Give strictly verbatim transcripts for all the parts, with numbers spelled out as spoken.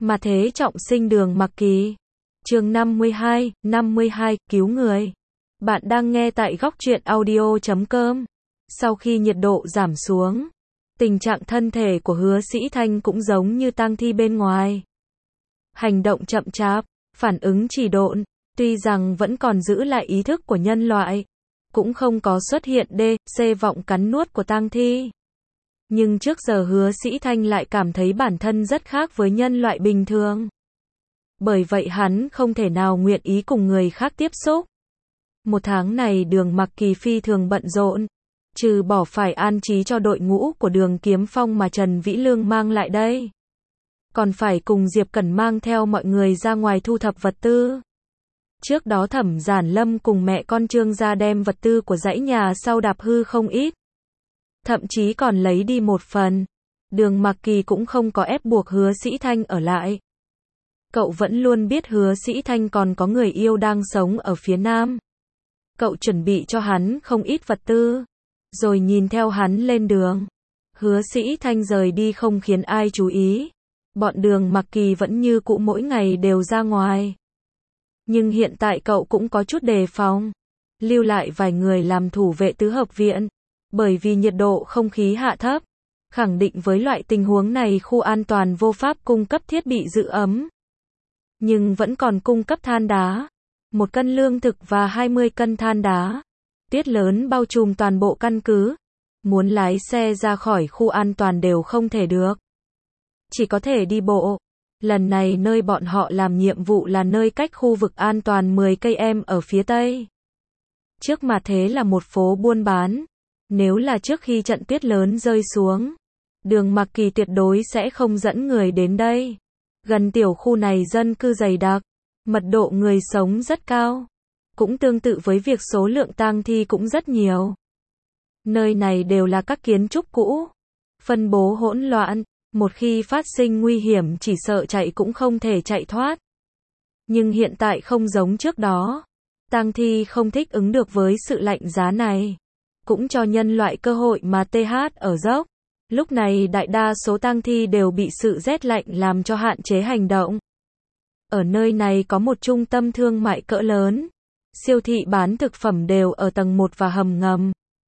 Mà thế trọng sinh Đường Mặc Kỳ. Chương năm mươi hai, năm mươi hai, cứu người. Bạn đang nghe tại góc truyện audio chấm com. Sau khi nhiệt độ giảm xuống, tình trạng thân thể của Hứa Sĩ Thanh cũng giống như tang thi bên ngoài. Hành động chậm chạp, phản ứng trì độn, tuy rằng vẫn còn giữ lại ý thức của nhân loại, cũng không có xuất hiện D, C vọng cắn nuốt của tang thi. Nhưng trước giờ Hứa Sĩ Thanh lại cảm thấy bản thân rất khác với nhân loại bình thường. Bởi vậy hắn không thể nào nguyện ý cùng người khác tiếp xúc. Một tháng này Đường Mặc Kỳ phi thường bận rộn, trừ bỏ phải an trí cho đội ngũ của Đường Kiếm Phong mà Trần Vĩ Lương mang lại đây, còn phải cùng Diệp Cẩn mang theo mọi người ra ngoài thu thập vật tư. Trước đó Thẩm Giản Lâm cùng mẹ con Trương gia đem vật tư của dãy nhà sau đạp hư không ít, thậm chí còn lấy đi một phần. Đường Mặc Kỳ cũng không có ép buộc Hứa Sĩ Thanh ở lại. Cậu vẫn luôn biết Hứa Sĩ Thanh còn có người yêu đang sống ở phía Nam. Cậu chuẩn bị cho hắn không ít vật tư, rồi nhìn theo hắn lên đường. Hứa Sĩ Thanh rời đi không khiến ai chú ý. Bọn Đường Mặc Kỳ vẫn như cũ mỗi ngày đều ra ngoài. Nhưng hiện tại cậu cũng có chút đề phòng, lưu lại vài người làm thủ vệ tứ hợp viện, bởi vì nhiệt độ không khí hạ thấp. Khẳng định với loại tình huống này khu an toàn vô pháp cung cấp thiết bị giữ ấm, nhưng vẫn còn cung cấp than đá, một cân lương thực và hai mươi cân than đá. Tuyết lớn bao trùm toàn bộ căn cứ, muốn lái xe ra khỏi khu an toàn đều không thể được, chỉ có thể đi bộ. Lần này nơi bọn họ làm nhiệm vụ là nơi cách khu vực an toàn mười cây em ở phía tây. Trước mặt thế là một phố buôn bán. Nếu là trước khi trận tuyết lớn rơi xuống, Đường Mặc Kỳ tuyệt đối sẽ không dẫn người đến đây. Gần tiểu khu này dân cư dày đặc, mật độ người sống rất cao, cũng tương tự với việc số lượng tang thi cũng rất nhiều. Nơi này đều là các kiến trúc cũ, phân bố hỗn loạn, một khi phát sinh nguy hiểm chỉ sợ chạy cũng không thể chạy thoát. Nhưng hiện tại không giống trước đó, tang thi không thích ứng được với sự lạnh giá này, cũng cho nhân loại cơ hội mà th ở dốc. Lúc này đại đa số tang thi đều bị sự rét lạnh làm cho hạn chế hành động. Ở nơi này có một trung tâm thương mại cỡ lớn, siêu thị bán thực phẩm đều ở tầng một và hầm ngầm.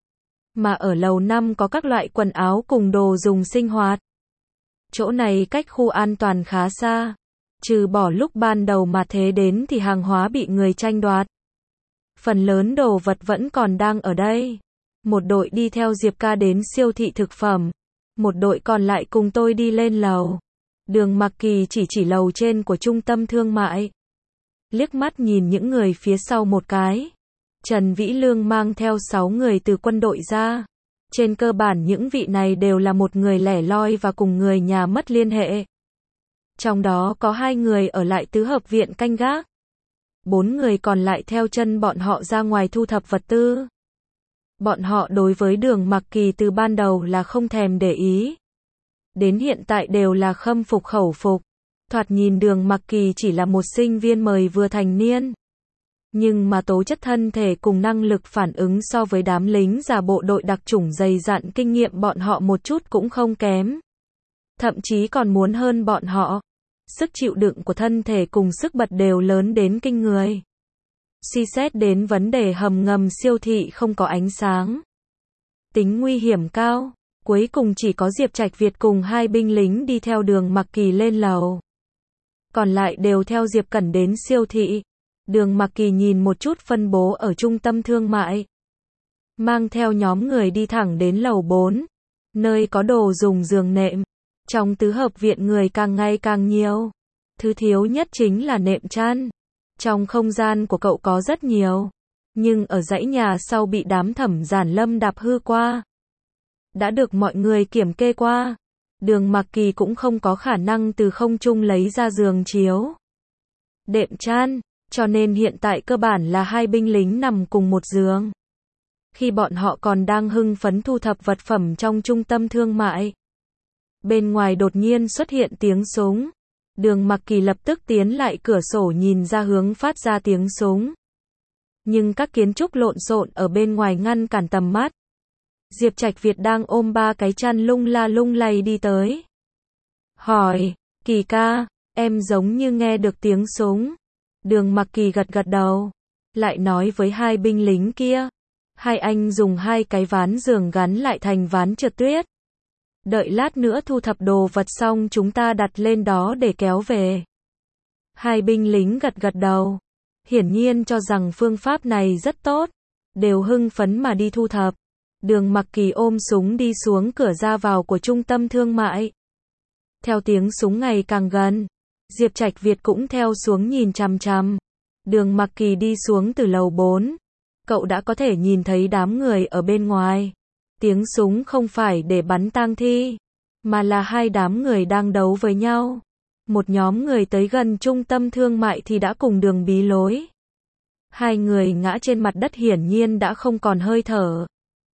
Mà ở lầu năm có các loại quần áo cùng đồ dùng sinh hoạt. Chỗ này cách khu an toàn khá xa, trừ bỏ lúc ban đầu mà thế đến thì hàng hóa bị người tranh đoạt. Phần lớn đồ vật vẫn còn đang ở đây. Một đội đi theo Diệp ca đến siêu thị thực phẩm, một đội còn lại cùng tôi đi lên lầu. Đường Mặc Kỳ chỉ chỉ lầu trên của trung tâm thương mại, liếc mắt nhìn những người phía sau một cái. Trần Vĩ Lương mang theo sáu người từ quân đội ra. Trên cơ bản những vị này đều là một người lẻ loi và cùng người nhà mất liên hệ. Trong đó có hai người ở lại tứ hợp viện canh gác. Bốn người còn lại theo chân bọn họ ra ngoài thu thập vật tư. Bọn họ đối với Đường Mặc Kỳ từ ban đầu là không thèm để ý, đến hiện tại đều là khâm phục khẩu phục. Thoạt nhìn Đường Mặc Kỳ chỉ là một sinh viên mới vừa thành niên, nhưng mà tố chất thân thể cùng năng lực phản ứng so với đám lính già bộ đội đặc chủng dày dặn kinh nghiệm bọn họ một chút cũng không kém, thậm chí còn muốn hơn bọn họ. Sức chịu đựng của thân thể cùng sức bật đều lớn đến kinh người. Suy xét đến vấn đề hầm ngầm siêu thị không có ánh sáng, tính nguy hiểm cao, cuối cùng chỉ có Diệp Trạch Việt cùng hai binh lính đi theo Đường Mặc Kỳ lên lầu. Còn lại đều theo Diệp Cẩn đến siêu thị. Đường Mặc Kỳ nhìn một chút phân bố ở trung tâm thương mại, mang theo nhóm người đi thẳng đến lầu bốn, nơi có đồ dùng giường nệm. Trong tứ hợp viện người càng ngày càng nhiều, thứ thiếu nhất chính là nệm chăn. Trong không gian của cậu có rất nhiều, nhưng ở dãy nhà sau bị đám Thẩm Giản Lâm đạp hư qua, đã được mọi người kiểm kê qua. Đường Mặc Kỳ cũng không có khả năng từ không trung lấy ra giường chiếu, đệm chăn, cho nên hiện tại cơ bản là hai binh lính nằm cùng một giường. Khi bọn họ còn đang hưng phấn thu thập vật phẩm trong trung tâm thương mại, bên ngoài đột nhiên xuất hiện tiếng súng. Đường Mặc Kỳ lập tức tiến lại cửa sổ nhìn ra hướng phát ra tiếng súng. Nhưng các kiến trúc lộn xộn ở bên ngoài ngăn cản tầm mắt. Diệp Trạch Việt đang ôm ba cái chăn lung la lung lay đi tới. Hỏi, Kỳ ca, Em giống như nghe được tiếng súng. Đường Mặc Kỳ gật gật đầu. Lại nói với hai binh lính kia. Hai anh dùng hai cái ván giường gắn lại thành ván trượt tuyết. Đợi lát nữa thu thập đồ vật xong chúng ta đặt lên đó để kéo về. Hai binh lính gật gật đầu. Hiển nhiên cho rằng phương pháp này rất tốt. Đều hưng phấn mà đi thu thập. Đường Mặc Kỳ ôm súng đi xuống cửa ra vào của trung tâm thương mại. Theo tiếng súng ngày càng gần, Diệp Trạch Việt cũng theo xuống nhìn chằm chằm. Đường Mặc Kỳ đi xuống từ lầu bốn. Cậu đã có thể nhìn thấy đám người ở bên ngoài. Tiếng súng không phải để bắn tang thi, mà là hai đám người đang đấu với nhau. Một nhóm người tới gần trung tâm thương mại thì đã cùng đường bí lối. Hai người ngã trên mặt đất hiển nhiên đã không còn hơi thở.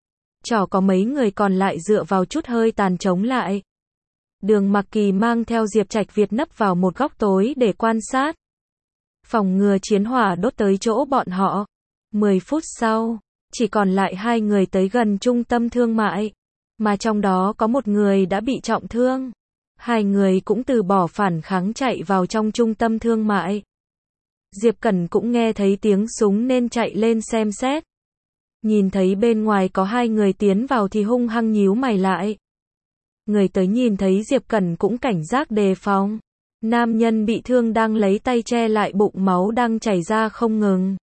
Chỏ có mấy người còn lại dựa vào chút hơi tàn chống lại. Đường Mặc Kỳ mang theo Diệp Trạch Việt nấp vào một góc tối để quan sát. Phòng ngừa chiến hỏa đốt tới chỗ bọn họ. Mười phút sau, chỉ còn lại hai người tới gần trung tâm thương mại, mà trong đó có một người đã bị trọng thương. Hai người cũng từ bỏ phản kháng chạy vào trong trung tâm thương mại. Diệp Cẩn cũng nghe thấy tiếng súng nên chạy lên xem xét. Nhìn thấy bên ngoài có hai người tiến vào thì hung hăng nhíu mày lại. Người tới nhìn thấy Diệp Cẩn cũng cảnh giác đề phòng. Nam nhân bị thương đang lấy tay che lại bụng, máu đang chảy ra không ngừng.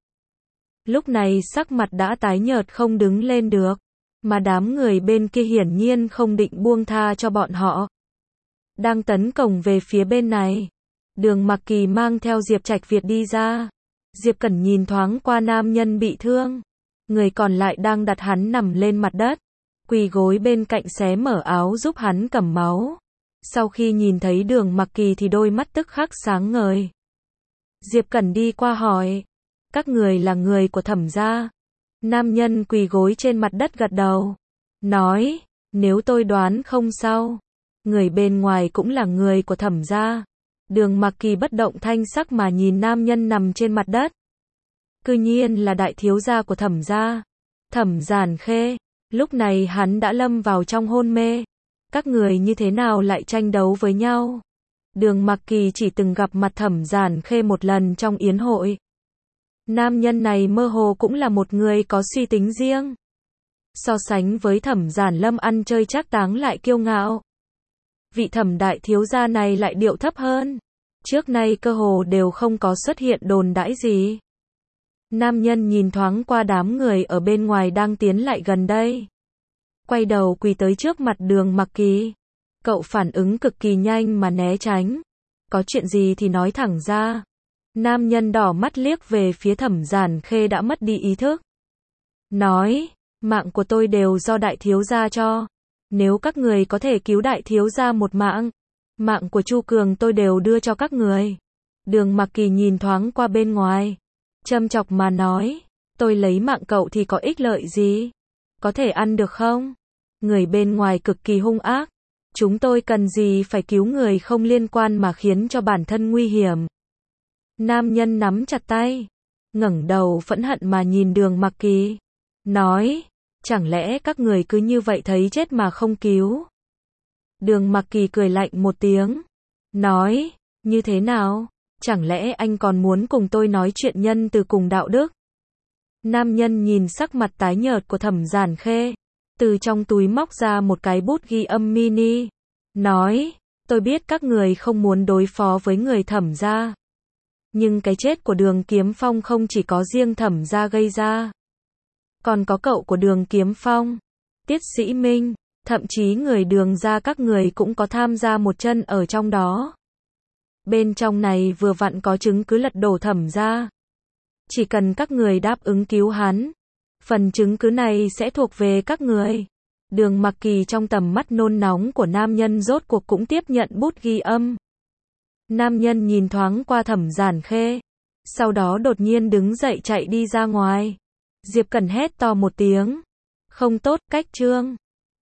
Lúc này sắc mặt đã tái nhợt không đứng lên được, mà đám người bên kia hiển nhiên không định buông tha cho bọn họ. Đang tấn công về phía bên này. Đường Mặc Kỳ mang theo Diệp Trạch Việt đi ra. Diệp Cẩn nhìn thoáng qua nam nhân bị thương. Người còn lại đang đặt hắn nằm lên mặt đất. Quỳ gối bên cạnh xé mở áo giúp hắn cầm máu. Sau khi nhìn thấy Đường Mặc Kỳ thì đôi mắt tức khắc sáng ngời. Diệp Cẩn đi qua hỏi. Các người là người của Thẩm gia? Nam nhân quỳ gối trên mặt đất gật đầu. Nói, nếu tôi đoán không sao, người bên ngoài cũng là người của Thẩm gia. Đường Mặc Kỳ bất động thanh sắc mà nhìn nam nhân nằm trên mặt đất. Cư nhiên là đại thiếu gia của Thẩm gia, Thẩm Giản Khê. Lúc này hắn đã lâm vào trong hôn mê. Các người như thế nào lại tranh đấu với nhau? Đường Mặc Kỳ chỉ từng gặp mặt Thẩm Giản Khê một lần trong yến hội. Nam nhân này mơ hồ cũng là một người có suy tính riêng. So sánh với Thẩm Giản Lâm ăn chơi trác táng lại kiêu ngạo. Vị Thẩm đại thiếu gia này lại điệu thấp hơn. Trước nay cơ hồ đều không có xuất hiện đồn đãi gì. Nam nhân nhìn thoáng qua đám người ở bên ngoài đang tiến lại gần đây. Quay đầu quỳ tới trước mặt Đường Mặc Kỳ. Cậu phản ứng cực kỳ nhanh mà né tránh. Có chuyện gì thì nói thẳng ra. Nam nhân đỏ mắt liếc về phía Thẩm Giản Khê đã mất đi ý thức. Nói, mạng của tôi đều do đại thiếu gia cho. Nếu các người có thể cứu đại thiếu gia một mạng, mạng của Chu Cường tôi đều đưa cho các người. Đường Mặc Kỳ nhìn thoáng qua bên ngoài. Châm chọc mà nói, tôi lấy mạng cậu thì có ích lợi gì? Có thể ăn được không? Người bên ngoài cực kỳ hung ác. Chúng tôi cần gì phải cứu người không liên quan mà khiến cho bản thân nguy hiểm. Nam nhân nắm chặt tay, ngẩng đầu phẫn hận mà nhìn Đường Mặc Kỳ. Nói, chẳng lẽ các người cứ như vậy thấy chết mà không cứu? Đường Mặc Kỳ cười lạnh một tiếng. Nói, như thế nào? Chẳng lẽ anh còn muốn cùng tôi nói chuyện nhân từ cùng đạo đức? Nam nhân nhìn sắc mặt tái nhợt của Thẩm Giản Khê. Từ trong túi móc ra một cái bút ghi âm mini. Nói, tôi biết các người không muốn đối phó với người Thẩm gia. Nhưng cái chết của Đường Kiếm Phong không chỉ có riêng Thẩm gia gây ra. Còn có cậu của Đường Kiếm Phong, Tiết Sĩ Minh, thậm chí người Đường gia các người cũng có tham gia một chân ở trong đó. Bên trong này vừa vặn có chứng cứ lật đổ Thẩm gia. Chỉ cần các người đáp ứng cứu hắn, phần chứng cứ này sẽ thuộc về các người. Đường Mặc Kỳ trong tầm mắt nôn nóng của nam nhân rốt cuộc cũng tiếp nhận bút ghi âm. Nam nhân nhìn thoáng qua Thẩm Giản Khê, sau đó đột nhiên đứng dậy chạy đi ra ngoài. Diệp Cẩn hét to một tiếng. Không tốt, cách trương.